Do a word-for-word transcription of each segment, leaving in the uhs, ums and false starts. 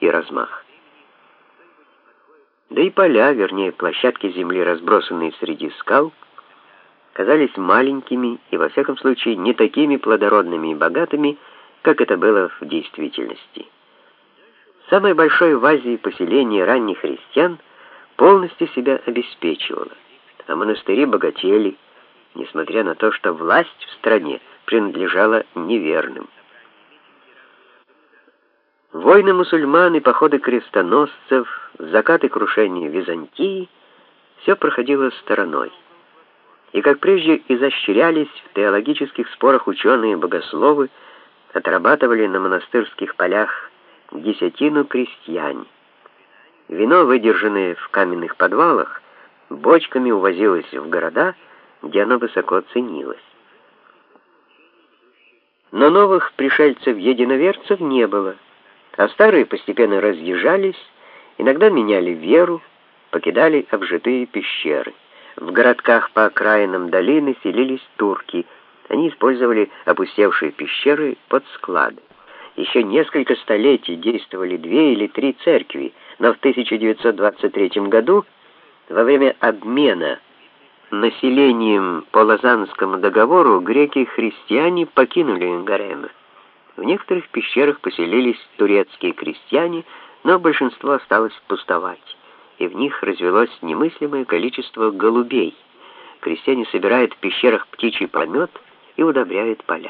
и размах. Да и поля, вернее, площадки земли, разбросанные среди скал, казались маленькими и, во всяком случае, не такими плодородными и богатыми, как это было в действительности. Самое большое в Азии поселение ранних христиан полностью себя обеспечивало, а монастыри богатели, несмотря на то, что власть в стране принадлежала неверным. Войны мусульман и походы крестоносцев, закат и крушение Византии — все проходило стороной. И, как прежде изощрялись в теологических спорах ученые и богословы, отрабатывали на монастырских полях десятину крестьяне. Вино, выдержанное в каменных подвалах, бочками увозилось в города, где оно высоко ценилось. Но новых пришельцев-единоверцев не было, а старые постепенно разъезжались, иногда меняли веру, покидали обжитые пещеры. В городках по окраинам долины селились турки. Они использовали опустевшие пещеры под склады. Еще несколько столетий действовали две или три церкви, но в тысяча девятьсот двадцать третьем году, во время обмена населением по Лозаннскому договору, греки-христиане покинули гаремы. В некоторых пещерах поселились турецкие крестьяне, но большинство осталось пустовать, и в них развелось немыслимое количество голубей. Крестьяне собирают в пещерах птичий помет и удобряют поля.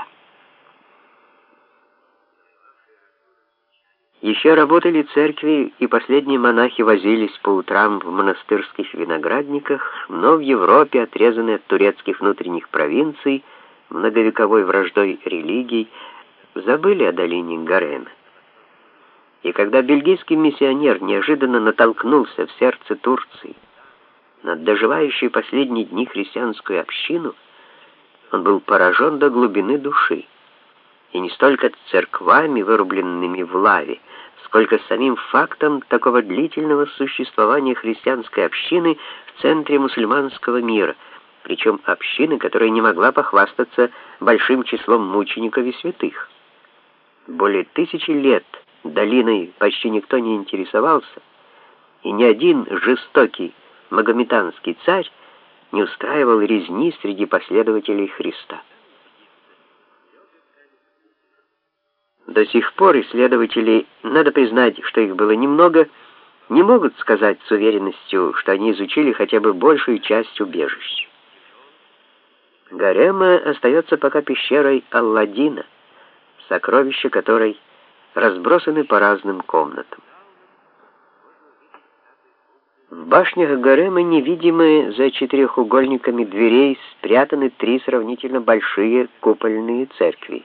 Еще работали церкви, и последние монахи возились по утрам в монастырских виноградниках, но в Европе, отрезанной от турецких внутренних провинций, многовековой враждой религий, забыли о долине Гарема. И когда бельгийский миссионер неожиданно натолкнулся в сердце Турции на доживающую последние дни христианскую общину, он был поражен до глубины души. И не столько церквами, вырубленными в лаве, сколько самим фактом такого длительного существования христианской общины в центре мусульманского мира, причем общины, которая не могла похвастаться большим числом мучеников и святых. Более тысячи лет долиной почти никто не интересовался, и ни один жестокий магометанский царь не устраивал резни среди последователей Христа. До сих пор исследователи, надо признать, что их было немного, не могут сказать с уверенностью, что они изучили хотя бы большую часть убежищ. Гарема остается пока пещерой Алладина, сокровища которой разбросаны по разным комнатам. В башнях гарема, невидимые за четырехугольниками дверей, спрятаны три сравнительно большие купольные церкви.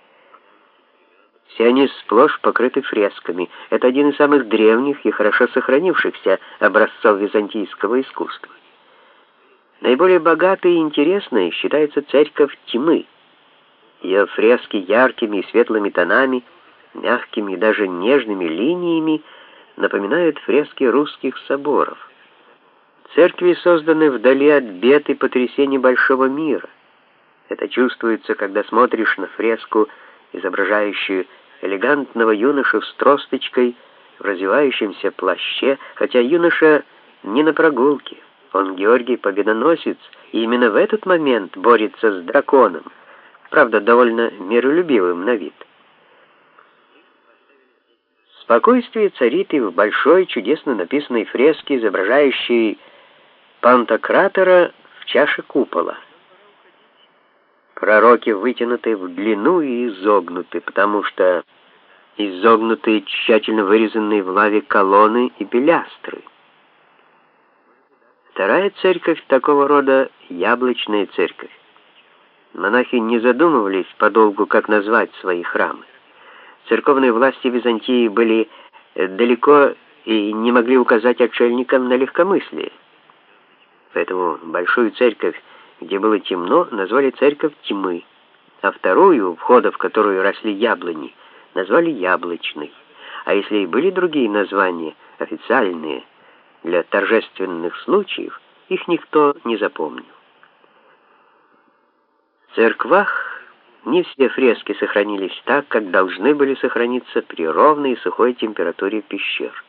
Все они сплошь покрыты фресками. Это один из самых древних и хорошо сохранившихся образцов византийского искусства. Наиболее богатой и интересной считается церковь Тьмы. Ее фрески яркими и светлыми тонами, мягкими и даже нежными линиями напоминают фрески русских соборов. Церкви созданы вдали от бед и потрясений большого мира. Это чувствуется, когда смотришь на фреску, изображающую элегантного юношу с тросточкой в развивающемся плаще, хотя юноша не на прогулке, он Георгий Победоносец, и именно в этот момент борется с драконом, правда, довольно миролюбивым на вид. Спокойствие царит и в большой, чудесно написанной фреске, изображающей Пантократора в чаше купола. Пророки вытянуты в длину и изогнуты, потому что изогнуты тщательно вырезанные в лаве колонны и пилястры. Вторая церковь такого рода — яблочная церковь. Монахи не задумывались подолгу, как назвать свои храмы. Церковные власти Византии были далеко и не могли указать отшельникам на легкомыслие. Поэтому большую церковь, где было темно, назвали церковь Тьмы, а вторую, входа в которую росли яблони, назвали Яблочной. А если и были другие названия, официальные, для торжественных случаев, их никто не запомнил. В церквах Не все фрески сохранились так, как должны были сохраниться при ровной и сухой температуре пещер.